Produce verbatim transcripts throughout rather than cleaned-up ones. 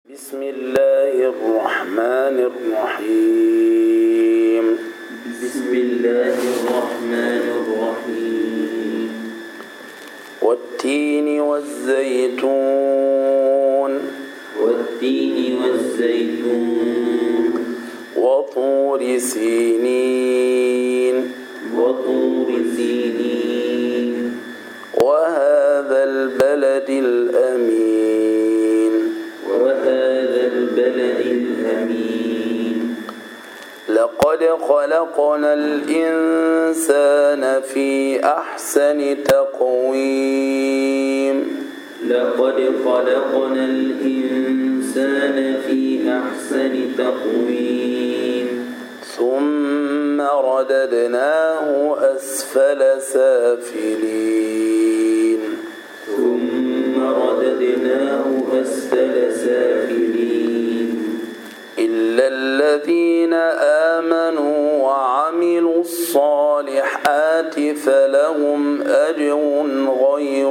بسم الله الرحمن الرحيم بسم الله الرحمن الرحيم والتين والزيتون والتين والزيتون وطور سينين وطور سينين وهذا البلد الأمين وهذا البلد الأمين لقد خلقنا الإنسان في أحسن تقويم لقد خلقنا الإنسان في أحسن تقويم ثم رددناه أسفل سافلين ثم رددناه أسفل سافلين إلا الذين آمنوا وعملوا الصالحات فلهم أجر غير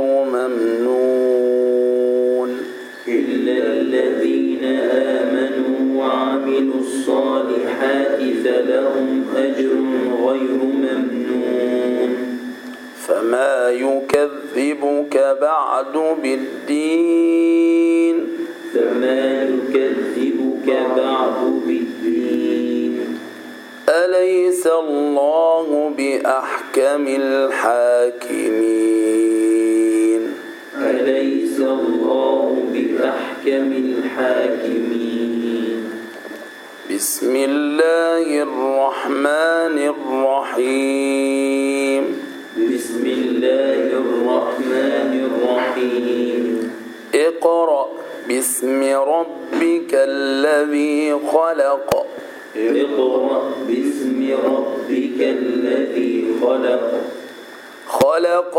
ممنون إلا الذين آمنوا وعملوا الصالحات فلهم أجر غير ممنون فما يكذبك بعد بالدين فما يكذبك بعد بالدين أليس الله بأحكم الحاكمين أليس الله بأحكم الحاكمين بسم الله الرحمن الرحيم بسم الله الرحمن الرحيم اقرأ باسم ربك الذي خلق اقرأ باسم ربك الذي خلق خلق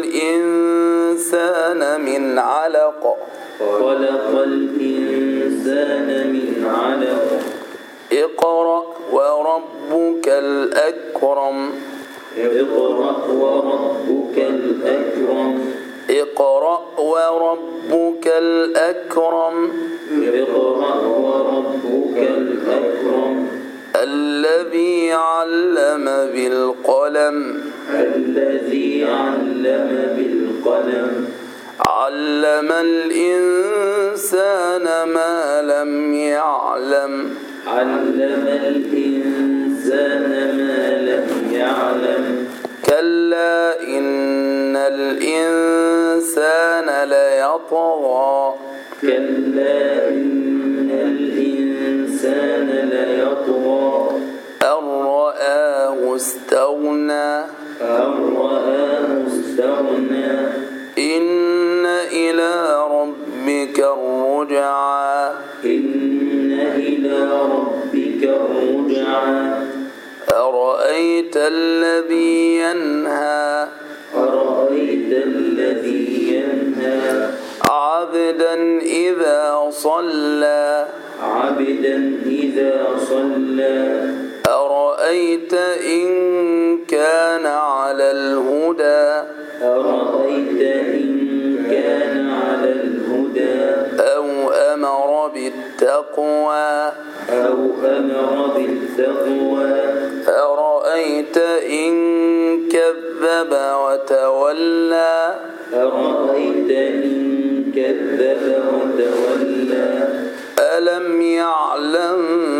الإنسان من علق خلق الإنسان من علق اقرأ وربك الأكرم اقرأ وربك الأكرم اقرأ وربك الأكرم اقرأ وربك الأكرم الذي علم بالقلم الذي علم بالقلم علم الإنسان ما لم يعلم علم الإنسان ما لم يعلم كلا إن الإنسان ليطغى كلا إن الإنسان ليطغى أن رآه استغنى أن رآه استغنى إن إلى ربك الرجعى إن إلى ربك الرجعى أرأيت الذي ينهى أرأيت الذي ينهى عبدا إذا صلى عبدا إذا صلى أرأيت إن كان على الهدى أرأيت إن كان على الهدى أو أمر بالتقوى أو أمر بالتقوى أرأيت إن كذب وتولى أرأيت إن كذب وتولى ألم يعلم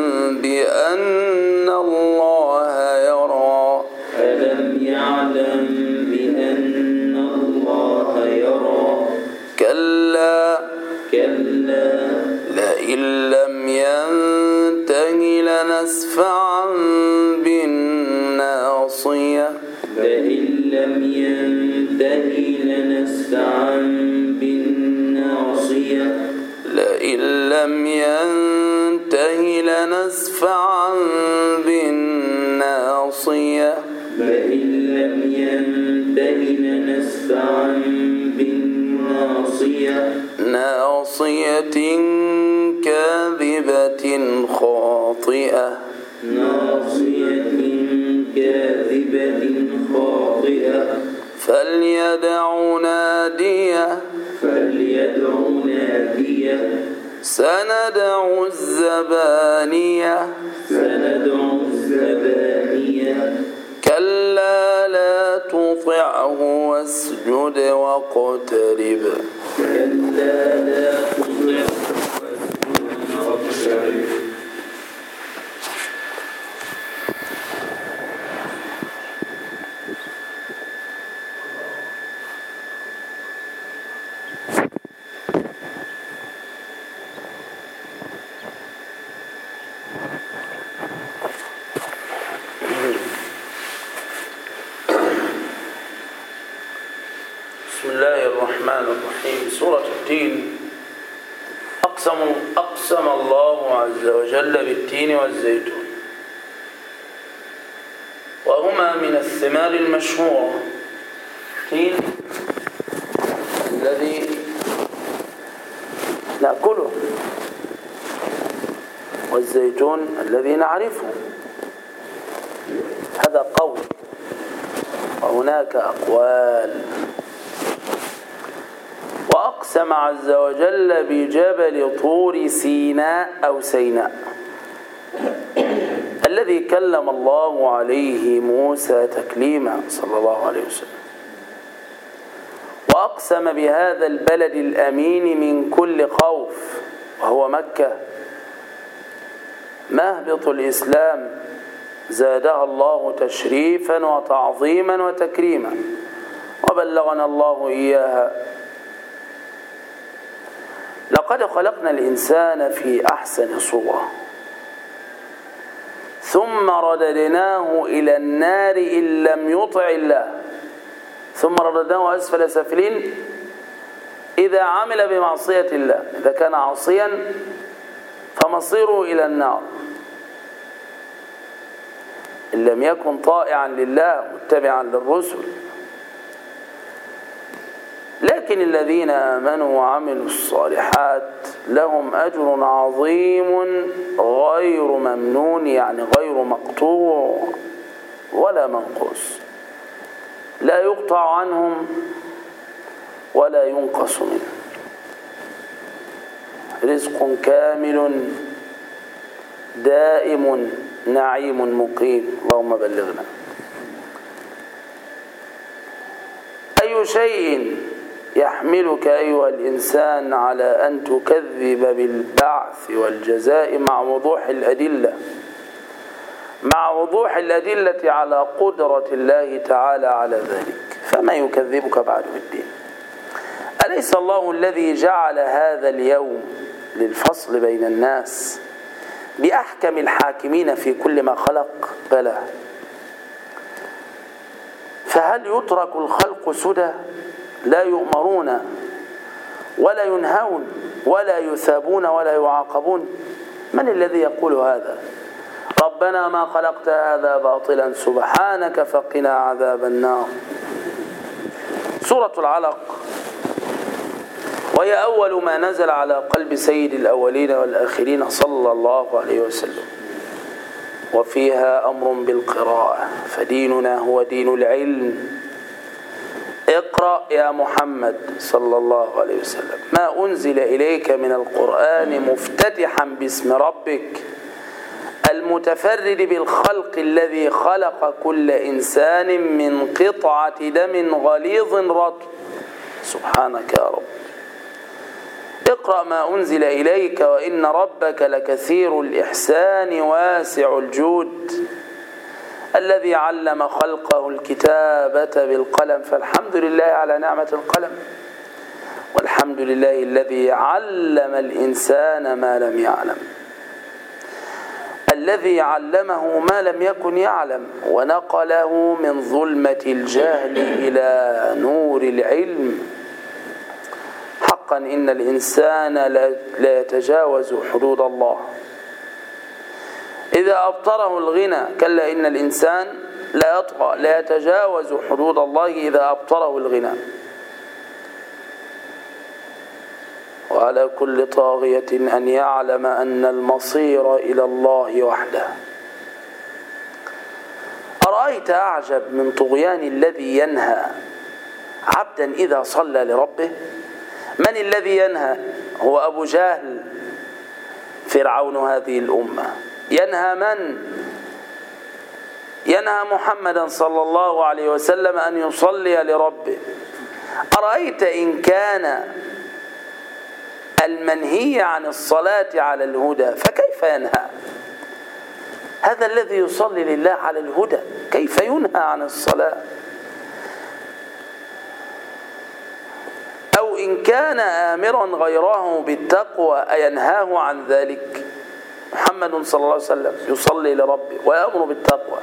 بأن الله يرى ألم يعلم بأن الله يرى كلا كلا لئن لم ينته لنسفعا بالناصية لئن لم ينته لنسفعا بالناصية لئن لم ينته لنسفعا بالناصية لئن لم ينته لنسفعا بالناصية ناصية كاذبة خاطئة ناصية كاذبة خاطئة فليدع ناديه فليدع ناديه سندع الزبانية سندع الزبانية كلا لا تطعه واسجد واقترب كلا لا تطعه واسجد واقترب. بسم الله الرحمن الرحيم. سورة التين. أقسم, أقسم الله عز وجل بالتين والزيتون، وهما من الثمار المشهورة. التين الذي نأكله، والزيتون الذي نعرفه. هذا قول، وهناك أقوال. وأقسم عز وجل بجبل طور سيناء أو سيناء الذي كلم الله عليه موسى تكليما صلى الله عليه وسلم. وأقسم بهذا البلد الأمين من كل خوف، وهو مكة، مهبط الإسلام، زادها الله تشريفا وتعظيما وتكريما، وبلغنا الله إياها. لقد خلقنا الإنسان في أحسن صورة ثم رددناه إلى النار إن لم يطع الله، ثم رددناه أسفل سافلين إذا عمل بمعصية الله. إذا كان عاصيا فمصيره إلى النار، إن لم يكن طائعا لله متبعا للرسل. لكن الذين آمنوا وعملوا الصالحات لهم أجر عظيم غير ممنون، يعني غير مقطوع ولا منقوص، لا يقطع عنهم ولا ينقص منه. رزق كامل دائم نعيم مقيم. اللهم بلغنا. أي شيء يحملك أيها الإنسان على أن تكذب بالبعث والجزاء مع وضوح الأدلة مع وضوح الأدلة على قدرة الله تعالى على ذلك؟ فما يكذبك بعد بالدين؟ أليس الله الذي جعل هذا اليوم للفصل بين الناس بأحكم الحاكمين في كل ما خلق؟ بلى. فهل يترك الخلق سدى لا يؤمرون ولا ينهون ولا يثابون ولا يعاقبون؟ من الذي يقول هذا؟ ربنا ما خلقت هذا باطلا سبحانك فقنا عذاب النار. سورة العلق، وهي أول ما نزل على قلب سيد الأولين والآخرين صلى الله عليه وسلم، وفيها أمر بالقراءة، فديننا هو دين العلم. اقرأ يا محمد صلى الله عليه وسلم ما أنزل إليك من القرآن مفتتحا باسم ربك المتفرد بالخلق الذي خلق كل إنسان من قطعة دم غليظ رطب. سبحانك يا رب. اقرأ ما أنزل إليك وإن ربك لكثير الإحسان واسع الجود الذي علم خلقه الكتابة بالقلم. فالحمد لله على نعمة القلم، والحمد لله الذي علم الإنسان ما لم يعلم، الذي علمه ما لم يكن يعلم، ونقله من ظلمة الجهل إلى نور العلم. حقا إن الإنسان لا يتجاوز حدود الله إذا أبطره الغنى. كلا إن الإنسان لا يطغى لا يتجاوز حدود الله إذا أبطره الغنى. وعلى كل طاغية أن يعلم أن المصير إلى الله وحده. أرأيت أعجب من طغيان الذي ينهى عبدا إذا صلى لربه؟ من الذي ينهى؟ هو أبو جهل فرعون هذه الأمة. ينهى من؟ ينهى محمدا صلى الله عليه وسلم أن يصلي لربه. أرأيت إن كان المنهي عن الصلاة على الهدى فكيف ينهى؟ هذا الذي يصلي لله على الهدى كيف ينهى عن الصلاة؟ أو إن كان آمرا غيره بالتقوى أينهاه عن ذلك؟ محمد صلى الله عليه وسلم يصلي لربه ويأمر بالتقوى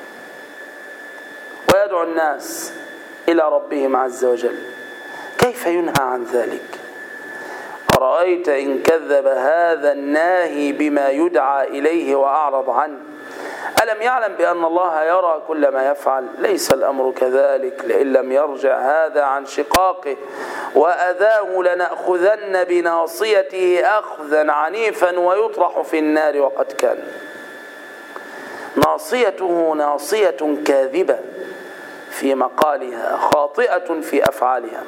ويدعو الناس إلى ربهم عز وجل، كيف ينهى عن ذلك؟ أرأيت إن كذب هذا الناهي بما يدعى إليه وأعرض عنه؟ ألم يعلم بأن الله يرى كل ما يفعل؟ ليس الأمر كذلك، لئن لم يرجع هذا عن شقاقه وأذاه لنأخذن بناصيته أخذا عنيفا ويطرح في النار وقد كان. ناصيته ناصية كاذبة في مقالها خاطئة في أفعالها.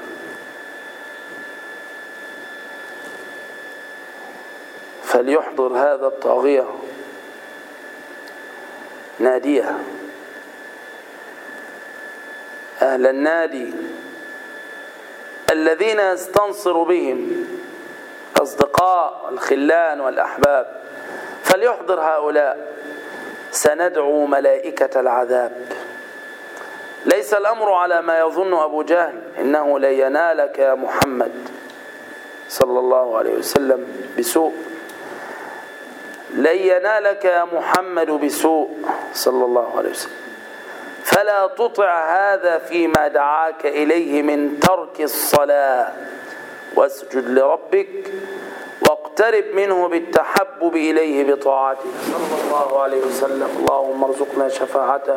فليحضر هذا الطاغية ناديه، أهل النادي الذين يستنصر بهم أصدقاء الخلان والأحباب، فليحضر هؤلاء. سندعو ملائكة العذاب. ليس الأمر على ما يظن أبو جهل، إنه لن ينالك يا محمد صلى الله عليه وسلم بسوء، لن ينالك يا محمد بسوء صلى الله عليه وسلم. فلا تطع هذا فيما دعاك إليه من ترك الصلاة، واسجد لربك واقترب منه بالتحبب إليه بطاعته صلى الله عليه وسلم. اللهم ارزقنا شفاعته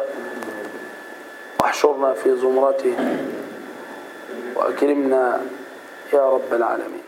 واحشرنا في زمرته وأكرمنا يا رب العالمين.